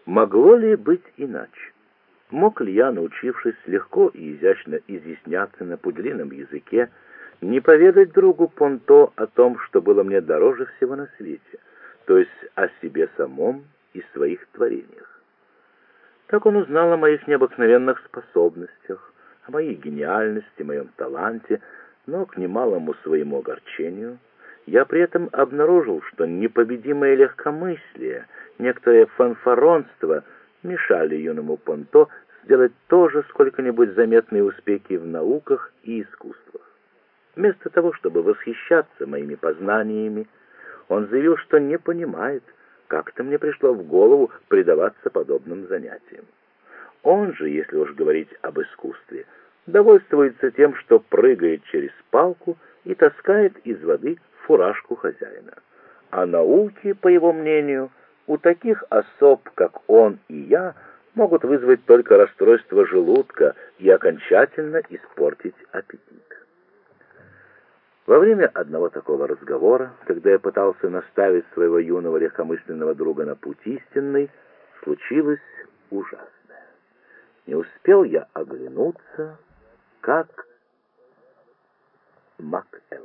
Могло ли быть иначе? Мог ли я, научившись легко и изящно изъясняться на пуделином языке, не поведать другу Понто о том, что было мне дороже всего на свете, то есть о себе самом и своих творениях? Так он узнал о моих необыкновенных способностях, о моей гениальности, моем таланте, но к немалому своему огорчению я при этом обнаружил, что непобедимое легкомыслие, некоторое фанфаронство мешали юному Понто сделать тоже сколько-нибудь заметные успехи в науках и искусствах. Вместо того, чтобы восхищаться моими познаниями, он заявил, что не понимает, как-то мне пришло в голову предаваться подобным занятиям. Он же, если уж говорить об искусстве, довольствуется тем, что прыгает через палку и таскает из воды фуражку хозяина. А науки, по его мнению, у таких особ, как он и я, могут вызвать только расстройство желудка и окончательно испортить аппетит. Во время одного такого разговора, когда я пытался наставить своего юного легкомысленного друга на путь истинный, случилось ужасное. Не успел я оглянуться, как Макэл.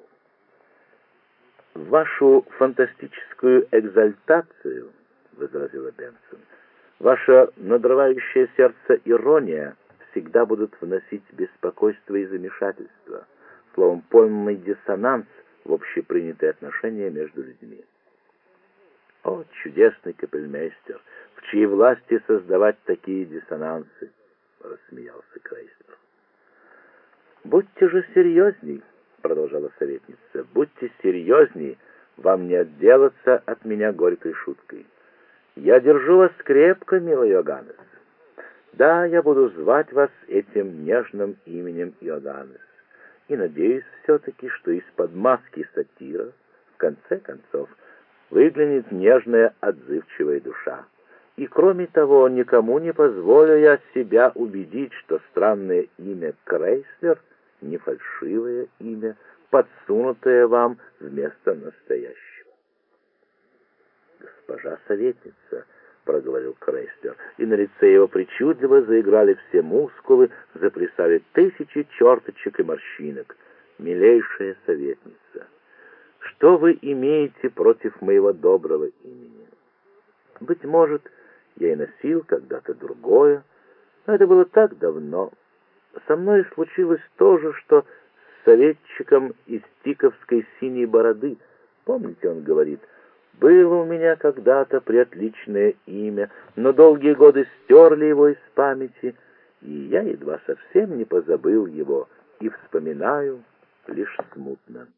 «Вашу фантастическую экзальтацию, — возразила Бенсон, — ваша надрывающее сердце ирония всегда будут вносить беспокойство и замешательство, словом, полный диссонанс в общепринятые отношения между людьми. О, чудесный капельмейстер, в чьей власти создавать такие диссонансы!» — рассмеялся Крейслер. «Будьте же серьезней, — продолжала советница, — будьте серьезней, вам не отделаться от меня горькой шуткой. Я держу вас крепко, милый Иоганнес. Да, я буду звать вас этим нежным именем Иоганнес, и надеюсь все-таки, что из-под маски сатира, в конце концов, выглянет нежная, отзывчивая душа. И кроме того, никому не позволю я себя убедить, что странное имя Крейслер — не фальшивое имя, подсунутое вам вместо настоящего. «Госпожа советница», — проговорил Крейслер, и на лице его причудливо заиграли все мускулы, заплясали тысячи черточек и морщинок. «Милейшая советница, что вы имеете против моего доброго имени? Быть может, я и носил когда-то другое, но это было так давно. Со мной случилось то же, что с советчиком из Тиковской синей бороды. Помните, он говорит: «Было у меня когда-то преотличное имя, но долгие годы стерли его из памяти, и я едва совсем не позабыл его и вспоминаю лишь смутно».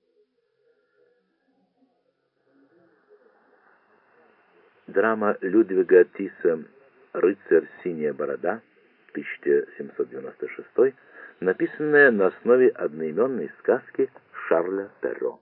Драма Людвига Тисса «Рыцарь синяя борода», 1796, написанная на основе одноименной сказки Шарля Перро.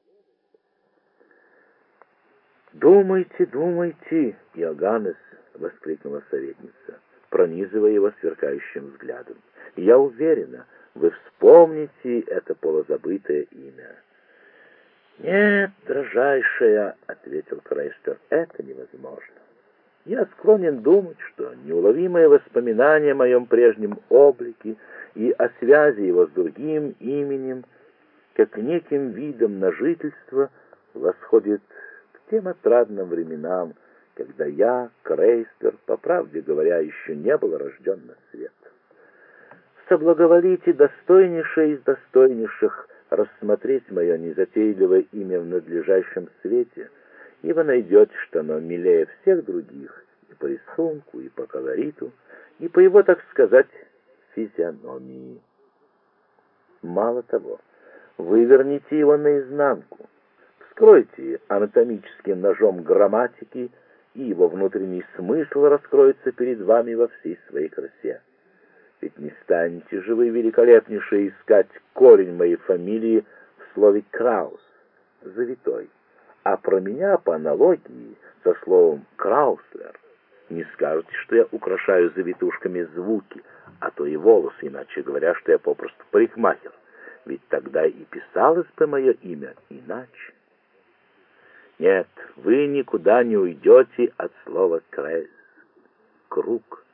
«Думайте, думайте, Иоганнес!» — воскликнула советница, пронизывая его сверкающим взглядом. «Я уверена, вы вспомните это полузабытое имя». «Нет, дрожайшая, — ответил Крейслер, — это невозможно. Я склонен думать, что неуловимое воспоминание о моем прежнем облике и о связи его с другим именем, как неким видом на жительство, восходит к тем отрадным временам, когда я, Крейслер, по правде говоря, еще не был рожден на свет. Соблаговолите, достойнейшее из достойнейших, рассмотреть мое незатейливое имя в надлежащем свете, и вы найдете, что оно милее всех других и по рисунку, и по колориту, и по его, так сказать, физиономии. Мало того, выверните его наизнанку, вскройте анатомическим ножом грамматики, и его внутренний смысл раскроется перед вами во всей своей красе. Ведь не станете же вы, великолепнейшее, искать корень моей фамилии в слове «Краус», завитой, а про меня по аналогии со словом «Крауслер». Не скажете, что я украшаю завитушками звуки, а то и волосы, иначе говоря, что я попросту парикмахер, ведь тогда и писалось бы мое имя иначе. Нет, вы никуда не уйдете от слова «Крейс». круг.